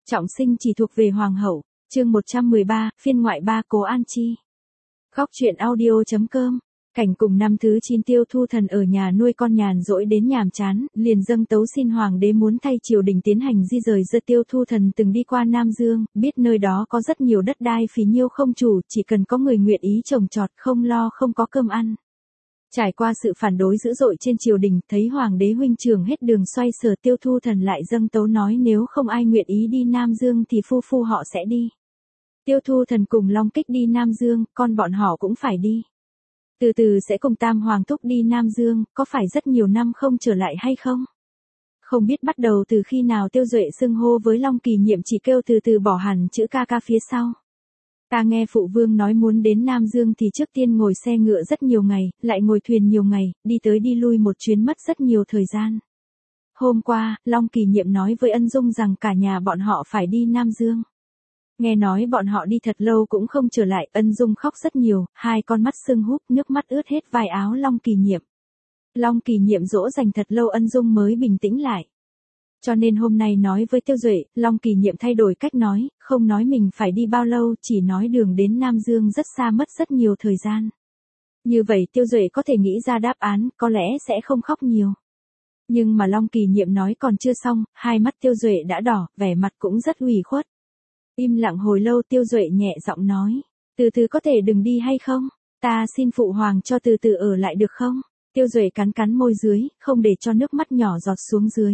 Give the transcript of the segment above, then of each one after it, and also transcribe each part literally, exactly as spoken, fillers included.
Trọng sinh chỉ thuộc về hoàng hậu. Chương một trăm mười ba, phiên ngoại ba Cố An Chi. Góc truyện audio.com. Cảnh cùng năm thứ chín Tiêu Thu Thần ở nhà nuôi con nhàn rỗi đến nhàm chán, liền dâng tấu xin hoàng đế muốn thay triều đình tiến hành di rời giữa. Tiêu Thu Thần từng đi qua Nam Dương, biết nơi đó có rất nhiều đất đai phí nhiêu không chủ, chỉ cần có người nguyện ý trồng trọt không lo không có cơm ăn. Trải qua sự phản đối dữ dội trên triều đình, thấy hoàng đế huynh trưởng hết đường xoay sở, Tiêu Thu Thần lại dâng tấu nói nếu không ai nguyện ý đi Nam Dương thì phu phu họ sẽ đi. Tiêu Thu Thần cùng Long Kích đi Nam Dương, con bọn họ cũng phải đi. Từ từ sẽ cùng Tam Hoàng thúc đi Nam Dương, có phải rất nhiều năm không trở lại hay không? Không biết bắt đầu từ khi nào Tiêu Duệ xưng hô với Long Kỳ Nhiệm chỉ kêu từ từ bỏ hẳn chữ ca ca phía sau. Ta nghe phụ vương nói muốn đến Nam Dương thì trước tiên ngồi xe ngựa rất nhiều ngày, lại ngồi thuyền nhiều ngày, đi tới đi lui một chuyến mất rất nhiều thời gian. Hôm qua, Long Kỳ Nhiệm nói với Ân Dung rằng cả nhà bọn họ phải đi Nam Dương. Nghe nói bọn họ đi thật lâu cũng không trở lại, Ân Dung khóc rất nhiều, hai con mắt sưng húp, nước mắt ướt hết vai áo Long Kỳ Nhiệm. Long Kỳ Nhiệm dỗ dành thật lâu Ân Dung mới bình tĩnh lại. Cho nên hôm nay nói với Tiêu Duệ, Long Kỳ Nhiệm thay đổi cách nói, không nói mình phải đi bao lâu, chỉ nói đường đến Nam Dương rất xa mất rất nhiều thời gian. Như vậy Tiêu Duệ có thể nghĩ ra đáp án, có lẽ sẽ không khóc nhiều. Nhưng mà Long Kỳ Nhiệm nói còn chưa xong, hai mắt Tiêu Duệ đã đỏ, vẻ mặt cũng rất ủy khuất. Im lặng hồi lâu Tiêu Duệ nhẹ giọng nói, từ từ có thể đừng đi hay không? Ta xin phụ hoàng cho từ từ ở lại được không? Tiêu Duệ cắn cắn môi dưới, không để cho nước mắt nhỏ giọt xuống dưới.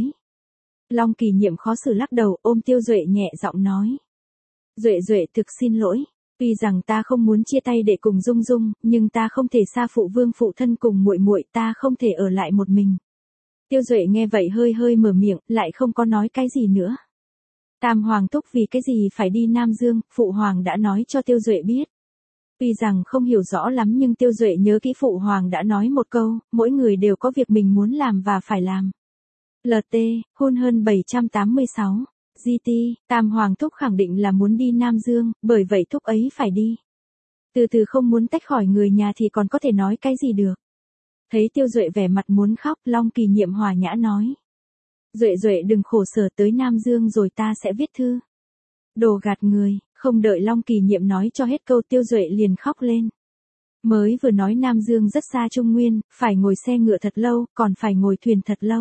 Long Kỳ Nhiệm khó xử lắc đầu, ôm Tiêu Duệ nhẹ giọng nói. Duệ Duệ thực xin lỗi, tuy rằng ta không muốn chia tay để cùng Dung Dung, nhưng ta không thể xa phụ vương phụ thân cùng muội muội, ta không thể ở lại một mình. Tiêu Duệ nghe vậy hơi hơi mở miệng, lại không có nói cái gì nữa. Tam Hoàng thúc vì cái gì phải đi Nam Dương, phụ hoàng đã nói cho Tiêu Duệ biết. Tuy rằng không hiểu rõ lắm nhưng Tiêu Duệ nhớ kỹ phụ hoàng đã nói một câu, mỗi người đều có việc mình muốn làm và phải làm. lờ tê, hôn hơn bảy trăm tám mươi sáu. giê tê, Tam Hoàng thúc khẳng định là muốn đi Nam Dương, bởi vậy thúc ấy phải đi. Từ từ không muốn tách khỏi người nhà thì còn có thể nói cái gì được. Thấy Tiêu Duệ vẻ mặt muốn khóc, Long Kỳ Nhiệm hòa nhã nói. Duệ Duệ đừng khổ sở, tới Nam Dương rồi ta sẽ viết thư. Đồ gạt người, không đợi Long Kỳ Nhiệm nói cho hết câu Tiêu Duệ liền khóc lên. Mới vừa nói Nam Dương rất xa Trung Nguyên, phải ngồi xe ngựa thật lâu, còn phải ngồi thuyền thật lâu.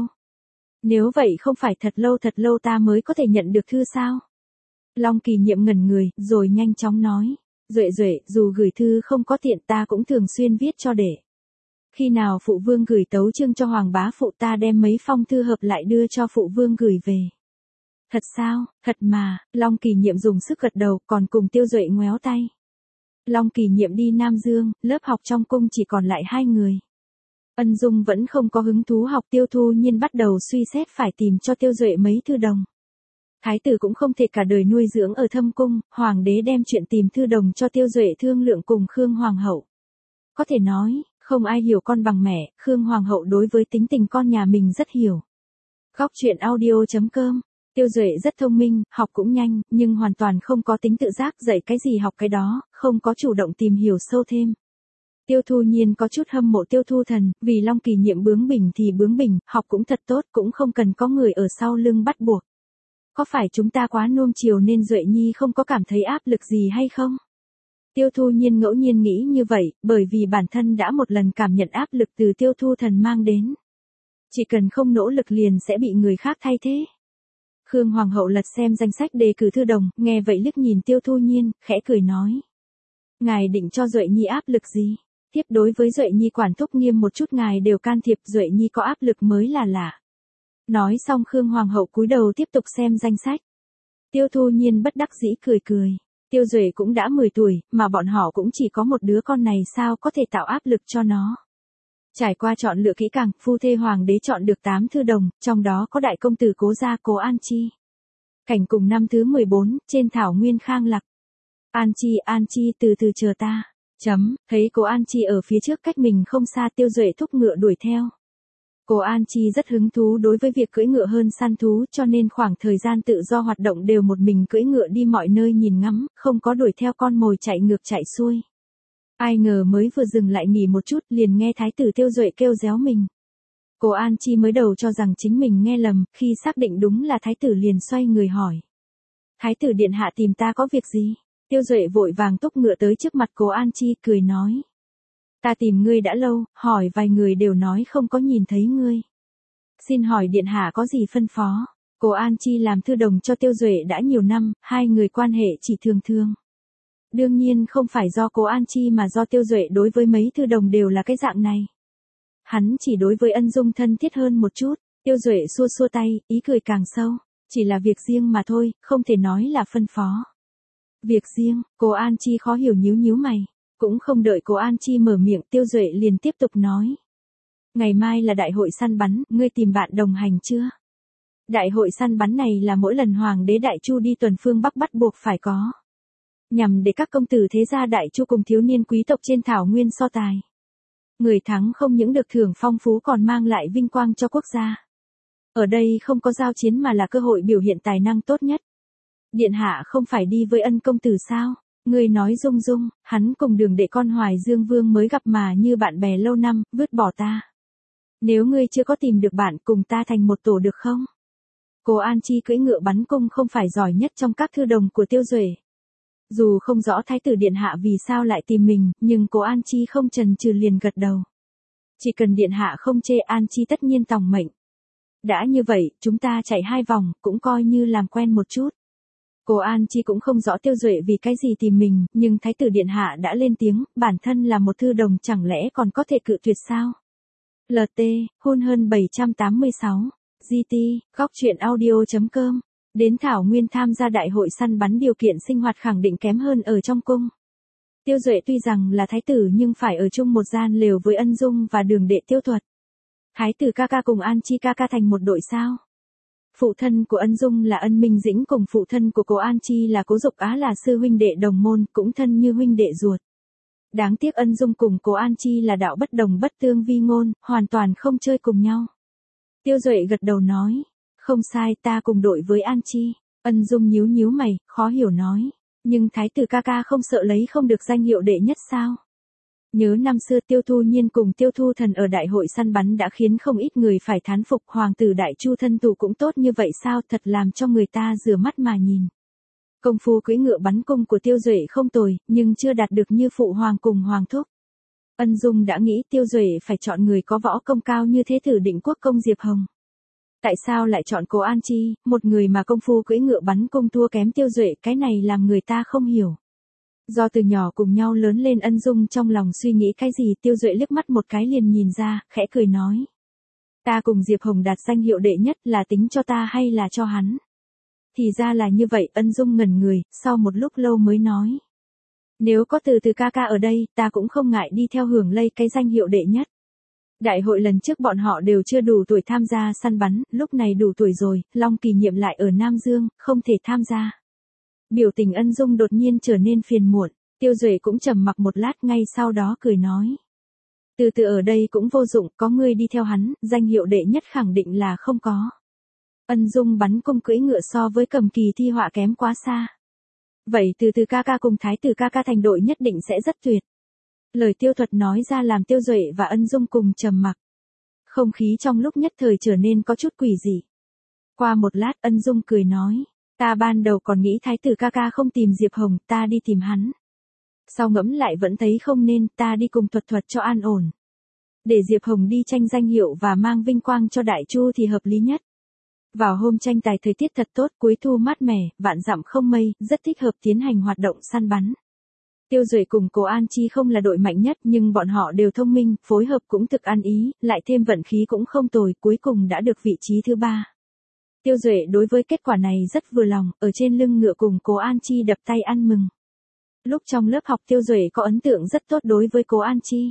Nếu vậy không phải thật lâu thật lâu ta mới có thể nhận được thư sao? Long Kỳ Nhiệm ngẩn người, rồi nhanh chóng nói. Duệ Duệ, dù gửi thư không có tiện ta cũng thường xuyên viết cho để. Khi nào phụ vương gửi tấu chương cho hoàng bá phụ ta đem mấy phong thư hợp lại đưa cho phụ vương gửi về. Thật sao, thật mà, Long Kỳ Nhiệm dùng sức gật đầu, còn cùng Tiêu Duệ ngoéo tay. Long Kỳ Nhiệm đi Nam Dương, lớp học trong cung chỉ còn lại hai người. Ân Dung vẫn không có hứng thú học, Tiêu Thu Nhiên bắt đầu suy xét phải tìm cho Tiêu Duệ mấy thư đồng. Thái tử cũng không thể cả đời nuôi dưỡng ở thâm cung, hoàng đế đem chuyện tìm thư đồng cho Tiêu Duệ thương lượng cùng Khương Hoàng hậu. Có thể nói, không ai hiểu con bằng mẹ, Khương Hoàng hậu đối với tính tình con nhà mình rất hiểu. Góc truyện audio.com. Tiêu Duệ rất thông minh, học cũng nhanh, nhưng hoàn toàn không có tính tự giác, dạy cái gì học cái đó, không có chủ động tìm hiểu sâu thêm. Tiêu Thu Nhiên có chút hâm mộ Tiêu Thu Thần, vì Long Kỳ Nhiệm bướng bỉnh thì bướng bỉnh, học cũng thật tốt, cũng không cần có người ở sau lưng bắt buộc. Có phải chúng ta quá nuông chiều nên Duệ Nhi không có cảm thấy áp lực gì hay không? Tiêu Thu Nhiên ngẫu nhiên nghĩ như vậy, bởi vì bản thân đã một lần cảm nhận áp lực từ Tiêu Thu Thần mang đến. Chỉ cần không nỗ lực liền sẽ bị người khác thay thế. Khương Hoàng hậu lật xem danh sách đề cử thư đồng, nghe vậy liếc nhìn Tiêu Thu Nhiên, khẽ cười nói. Ngài định cho Duệ Nhi áp lực gì? Tiếp đối với Duệ Nhi quản thúc nghiêm một chút ngài đều can thiệp, Duệ Nhi có áp lực mới là lạ. Nói xong Khương Hoàng hậu cúi đầu tiếp tục xem danh sách. Tiêu Thu Nhiên bất đắc dĩ cười cười. Tiêu Duệ cũng đã mười tuổi, mà bọn họ cũng chỉ có một đứa con này sao có thể tạo áp lực cho nó. Trải qua chọn lựa kỹ càng, phu thê hoàng đế chọn được tám thư đồng, trong đó có đại công tử Cố gia Cố An Chi. Cảnh cùng năm thứ mười bốn, trên thảo nguyên Khang Lạc. An Chi, An Chi từ từ chờ ta. Chấm, thấy Cố An Chi ở phía trước cách mình không xa, Tiêu Duệ thúc ngựa đuổi theo. Cố An Chi rất hứng thú đối với việc cưỡi ngựa hơn săn thú, cho nên khoảng thời gian tự do hoạt động đều một mình cưỡi ngựa đi mọi nơi nhìn ngắm, không có đuổi theo con mồi chạy ngược chạy xuôi. Ai ngờ mới vừa dừng lại nghỉ một chút liền nghe thái tử Tiêu Duệ kêu réo mình. Cố An Chi mới đầu cho rằng chính mình nghe lầm, khi xác định đúng là thái tử liền xoay người hỏi. Thái tử điện hạ tìm ta có việc gì? Tiêu Duệ vội vàng túc ngựa tới trước mặt Cố An Chi cười nói. Ta tìm ngươi đã lâu, hỏi vài người đều nói không có nhìn thấy ngươi. Xin hỏi điện hạ có gì phân phó? Cố An Chi làm thư đồng cho Tiêu Duệ đã nhiều năm, hai người quan hệ chỉ thường thường. Đương nhiên không phải do Cố An Chi mà do Tiêu Duệ đối với mấy thư đồng đều là cái dạng này. Hắn chỉ đối với Ân Dung thân thiết hơn một chút. Tiêu Duệ xua xua tay, ý cười càng sâu. Chỉ là việc riêng mà thôi, không thể nói là phân phó. Việc riêng, Cố An Chi khó hiểu nhíu nhíu mày. Cũng không đợi Cố An Chi mở miệng, Tiêu Duệ liền tiếp tục nói. Ngày mai là đại hội săn bắn, ngươi tìm bạn đồng hành chưa? Đại hội săn bắn này là mỗi lần Hoàng đế Đại Chu đi tuần phương Bắc bắt buộc phải có. Nhằm để các công tử thế gia Đại Chu cùng thiếu niên quý tộc trên thảo nguyên so tài. Người thắng không những được thưởng phong phú còn mang lại vinh quang cho quốc gia. Ở đây không có giao chiến mà là cơ hội biểu hiện tài năng tốt nhất. Điện hạ không phải đi với Ân công tử sao? Người nói Dung Dung, hắn cùng Đường đệ con Hoài Dương Vương mới gặp mà như bạn bè lâu năm, vứt bỏ ta. Nếu ngươi chưa có tìm được bạn cùng ta thành một tổ được không? Cố An Chi cưỡi ngựa bắn cung không phải giỏi nhất trong các thư đồng của Tiêu Duệ. Dù không rõ Thái tử điện hạ vì sao lại tìm mình, nhưng Cố An Chi không chần chừ liền gật đầu. Chỉ cần điện hạ không chê An Chi tất nhiên tòng mệnh. Đã như vậy, chúng ta chạy hai vòng, cũng coi như làm quen một chút. Cố An Chi cũng không rõ Tiêu Duệ vì cái gì tìm mình, nhưng Thái tử điện hạ đã lên tiếng, bản thân là một thư đồng chẳng lẽ còn có thể cự tuyệt sao? lờ tê, hôn hơn bảy trăm tám mươi sáu, giê tê, góc truyện audio chấm com. Đến Thảo Nguyên tham gia đại hội săn bắn điều kiện sinh hoạt khẳng định kém hơn ở trong cung. Tiêu Duệ tuy rằng là thái tử nhưng phải ở chung một gian lều với Ân Dung và Đường đệ Tiêu Thuật. Thái tử ca ca cùng An Chi ca ca thành một đội sao? Phụ thân của Ân Dung là Ân Minh Dĩnh cùng phụ thân của Cố An Chi là Cố Dục Á là sư huynh đệ đồng môn, cũng thân như huynh đệ ruột. Đáng tiếc Ân Dung cùng Cố An Chi là đạo bất đồng bất tương vi ngôn, hoàn toàn không chơi cùng nhau. Tiêu Duệ gật đầu nói, không sai, ta cùng đội với An Chi. Ân Dung nhíu nhíu mày, khó hiểu nói, nhưng thái tử ca ca không sợ lấy không được danh hiệu đệ nhất sao? Nhớ năm xưa Tiêu Thu Nhiên cùng Tiêu Thu Thần ở đại hội săn bắn đã khiến không ít người phải thán phục, hoàng tử Đại Chu thân thủ cũng tốt như vậy sao, thật làm cho người ta rửa mắt mà nhìn. Công phu cưỡi ngựa bắn cung của Tiêu Duệ không tồi, nhưng chưa đạt được như phụ hoàng cùng hoàng thúc. Ân Dung đã nghĩ Tiêu Duệ phải chọn người có võ công cao như thế Tử Định Quốc công Diệp Hồng. Tại sao lại chọn Cố An Chi, một người mà công phu cưỡi ngựa bắn cung thua kém Tiêu Duệ, cái này làm người ta không hiểu. Do từ nhỏ cùng nhau lớn lên, Ân Dung trong lòng suy nghĩ cái gì, Tiêu Duệ liếc mắt một cái liền nhìn ra, khẽ cười nói. Ta cùng Diệp Hồng đạt danh hiệu đệ nhất là tính cho ta hay là cho hắn? Thì ra là như vậy, Ân Dung ngẩn người, sau một lúc lâu mới nói. Nếu có từ từ ca ca ở đây, ta cũng không ngại đi theo hưởng lây cái danh hiệu đệ nhất. Đại hội lần trước bọn họ đều chưa đủ tuổi tham gia săn bắn, lúc này đủ tuổi rồi, Long Kỳ Nhiệm lại ở Nam Dương, không thể tham gia. Biểu tình Ân Dung đột nhiên trở nên phiền muộn, Tiêu Duệ cũng trầm mặc một lát, ngay sau đó cười nói. Từ từ ở đây cũng vô dụng, có ngươi đi theo hắn, danh hiệu đệ nhất khẳng định là không có. Ân Dung bắn cung cưỡi ngựa so với Cầm Kỳ thi họa kém quá xa. Vậy từ từ ca ca cùng thái tử ca ca thành đội nhất định sẽ rất tuyệt. Lời Tiêu Thuật nói ra làm Tiêu Duệ và Ân Dung cùng trầm mặc. Không khí trong lúc nhất thời trở nên có chút quỷ dị. Qua một lát Ân Dung cười nói. Ta ban đầu còn nghĩ thái tử ca ca không tìm Diệp Hồng, ta đi tìm hắn. Sau ngẫm lại vẫn thấy không nên, ta đi cùng Thuật Thuật cho an ổn. Để Diệp Hồng đi tranh danh hiệu và mang vinh quang cho Đại Chu thì hợp lý nhất. Vào hôm tranh tài thời tiết thật tốt, cuối thu mát mẻ, vạn dặm không mây, rất thích hợp tiến hành hoạt động săn bắn. Tiêu Duệ cùng Cố An Chi không là đội mạnh nhất nhưng bọn họ đều thông minh, phối hợp cũng thực ăn ý, lại thêm vận khí cũng không tồi, cuối cùng đã được vị trí thứ ba. Tiêu Duệ đối với kết quả này rất vừa lòng, ở trên lưng ngựa cùng Cố An Chi đập tay ăn mừng. Lúc trong lớp học Tiêu Duệ có ấn tượng rất tốt đối với Cố An Chi.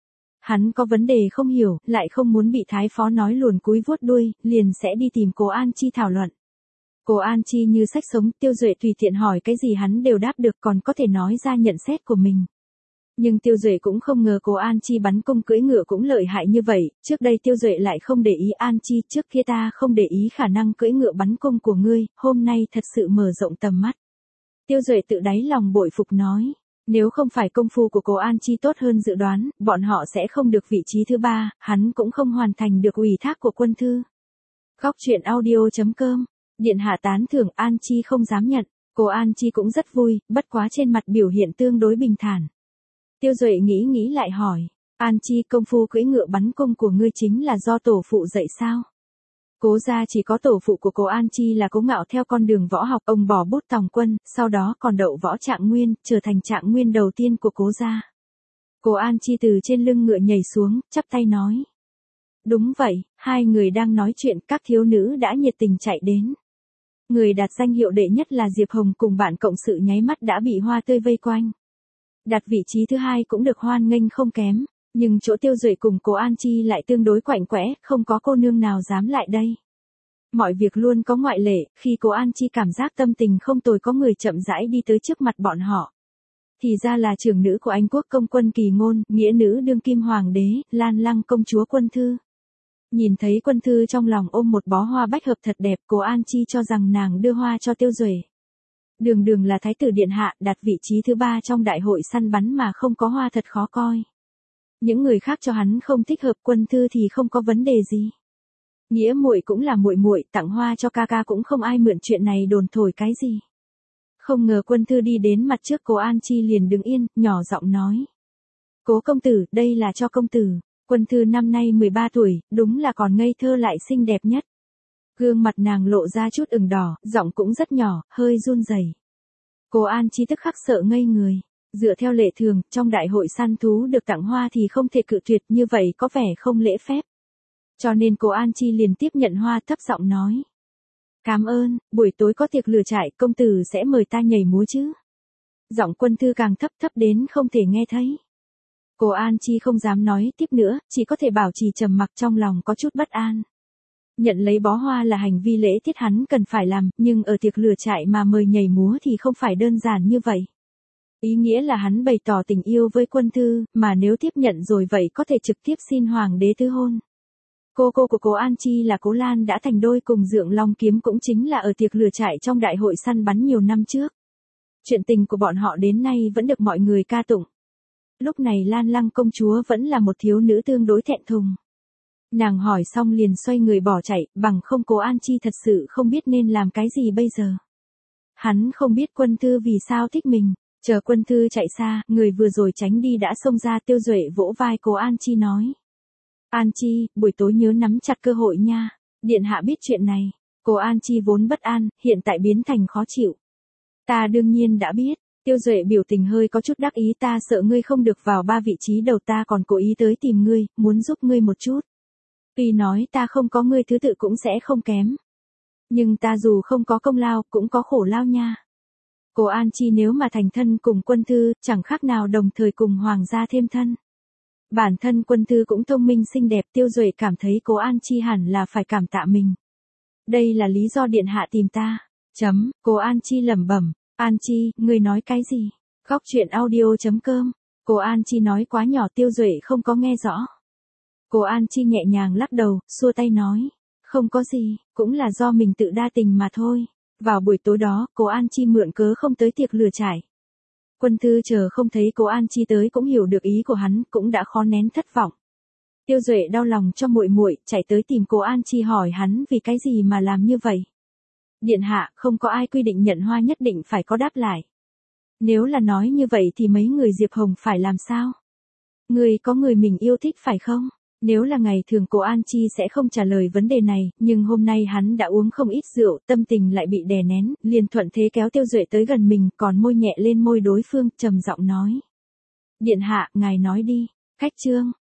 Hắn có vấn đề không hiểu, lại không muốn bị thái phó nói luồn cúi vuốt đuôi, liền sẽ đi tìm Cố An Chi thảo luận. Cố An Chi như sách sống, Tiêu Duệ tùy tiện hỏi cái gì hắn đều đáp được, còn có thể nói ra nhận xét của mình. Nhưng Tiêu Duệ cũng không ngờ Cố An Chi bắn cung cưỡi ngựa cũng lợi hại như vậy, trước đây Tiêu Duệ lại không để ý An Chi, trước kia ta không để ý khả năng cưỡi ngựa bắn cung của ngươi, hôm nay thật sự mở rộng tầm mắt. Tiêu Duệ tự đáy lòng bội phục nói, nếu không phải công phu của Cố An Chi tốt hơn dự đoán, bọn họ sẽ không được vị trí thứ ba, hắn cũng không hoàn thành được ủy thác của quân thư. Góc truyện audio chấm com. Điện hạ tán thưởng, An Chi không dám nhận. Cô An Chi cũng rất vui, bất quá trên mặt biểu hiện tương đối bình thản. Tiêu Duệ nghĩ nghĩ lại hỏi, An Chi, công phu cưỡi ngựa bắn cung của ngươi chính là do tổ phụ dạy sao? Cố gia chỉ có tổ phụ của cô An Chi là Cố Ngạo theo con đường võ học, ông bỏ bút tòng quân, sau đó còn đậu võ trạng nguyên, trở thành trạng nguyên đầu tiên của Cố gia. Cô An Chi từ trên lưng ngựa nhảy xuống, chắp tay nói. Đúng vậy, hai người đang nói chuyện, các thiếu nữ đã nhiệt tình chạy đến. Người đạt danh hiệu đệ nhất là Diệp Hồng cùng bạn cộng sự nháy mắt đã bị hoa tươi vây quanh. Đặt vị trí thứ hai cũng được hoan nghênh không kém, nhưng chỗ Tiêu Duệ cùng cô An Chi lại tương đối quạnh quẽ, không có cô nương nào dám lại đây. Mọi việc luôn có ngoại lệ, khi cô An Chi cảm giác tâm tình không tồi có người chậm rãi đi tới trước mặt bọn họ. Thì ra là trưởng nữ của Anh quốc công Quân Kỳ Ngôn, nghĩa nữ đương kim hoàng đế, Lan Lăng công chúa Quân Thư. Nhìn thấy Quân Thư trong lòng ôm một bó hoa bách hợp thật đẹp, cô An Chi cho rằng nàng đưa hoa cho Tiêu Duệ. Đường đường là thái tử điện hạ, đặt vị trí thứ ba trong đại hội săn bắn mà không có hoa thật khó coi. Những người khác cho hắn không thích hợp, Quân Thư thì không có vấn đề gì. Nghĩa muội cũng là muội muội, tặng hoa cho ca ca cũng không ai mượn chuyện này đồn thổi cái gì. Không ngờ Quân Thư đi đến mặt trước cô An Chi liền đứng yên, nhỏ giọng nói. Cố công tử, đây là cho công tử. Quân Thư năm nay mười ba tuổi, đúng là còn ngây thơ lại xinh đẹp nhất. Gương mặt nàng lộ ra chút ửng đỏ, giọng cũng rất nhỏ, hơi run rẩy. Cô An Chi tức khắc sợ ngây người. Dựa theo lệ thường, trong đại hội săn thú được tặng hoa thì không thể cự tuyệt, như vậy có vẻ không lễ phép. Cho nên cô An Chi liền tiếp nhận hoa, thấp giọng nói. Cảm ơn, buổi tối có tiệc lửa trại, công tử sẽ mời ta nhảy múa chứ. Giọng Quân Thư càng thấp thấp đến không thể nghe thấy. Cô An Chi không dám nói tiếp nữa, chỉ có thể bảo trì trầm mặc, trong lòng có chút bất an. Nhận lấy bó hoa là hành vi lễ tiết hắn cần phải làm, nhưng ở tiệc lửa trại mà mời nhảy múa thì không phải đơn giản như vậy. Ý nghĩa là hắn bày tỏ tình yêu với Quân Thư, mà nếu tiếp nhận rồi vậy có thể trực tiếp xin hoàng đế tứ hôn. Cô cô của cô An Chi là Cố Lan đã thành đôi cùng Dượng Long Kiếm cũng chính là ở tiệc lửa trại trong đại hội săn bắn nhiều năm trước. Chuyện tình của bọn họ đến nay vẫn được mọi người ca tụng. Lúc này Lan Lăng công chúa vẫn là một thiếu nữ tương đối thẹn thùng. Nàng hỏi xong liền xoay người bỏ chạy, bằng không cô An Chi thật sự không biết nên làm cái gì bây giờ. Hắn không biết Quân Thư vì sao thích mình, chờ Quân Thư chạy xa, người vừa rồi tránh đi đã xông ra. Tiêu Duệ vỗ vai cô An Chi nói. An Chi, buổi tối nhớ nắm chặt cơ hội nha, điện hạ biết chuyện này. Cô An Chi vốn bất an, hiện tại biến thành khó chịu. Ta đương nhiên đã biết. Tiêu Duệ biểu tình hơi có chút đắc ý, ta sợ ngươi không được vào ba vị trí đầu, ta còn cố ý tới tìm ngươi, muốn giúp ngươi một chút. Tuy nói ta không có ngươi thứ tự cũng sẽ không kém. Nhưng ta dù không có công lao, cũng có khổ lao nha. Cô An Chi nếu mà thành thân cùng Quân Thư, chẳng khác nào đồng thời cùng hoàng gia thêm thân. Bản thân Quân Thư cũng thông minh xinh đẹp, Tiêu Duệ cảm thấy cô An Chi hẳn là phải cảm tạ mình. Đây là lý do điện hạ tìm ta. Chấm, cô An Chi lẩm bẩm. An Chi, ngươi nói cái gì? Góc truyện audio chấm com. Cô An Chi nói quá nhỏ, Tiêu Duệ không có nghe rõ. Cô An Chi nhẹ nhàng lắc đầu, xua tay nói. Không có gì, cũng là do mình tự đa tình mà thôi. Vào buổi tối đó, cô An Chi mượn cớ không tới tiệc lửa trại. Quân Thư chờ không thấy cô An Chi tới cũng hiểu được ý của hắn, cũng đã khó nén thất vọng. Tiêu Duệ đau lòng cho muội muội, chạy tới tìm cô An Chi hỏi hắn vì cái gì mà làm như vậy. Điện hạ, không có ai quy định nhận hoa nhất định phải có đáp lại. Nếu là nói như vậy thì mấy người Diệp Hồng phải làm sao? Người có người mình yêu thích phải không? Nếu là ngày thường cô An Chi sẽ không trả lời vấn đề này, nhưng hôm nay hắn đã uống không ít rượu, tâm tình lại bị đè nén, liền thuận thế kéo Tiêu Duệ tới gần mình, còn môi nhẹ lên môi đối phương, trầm giọng nói. Điện hạ, ngài nói đi. Khách trương,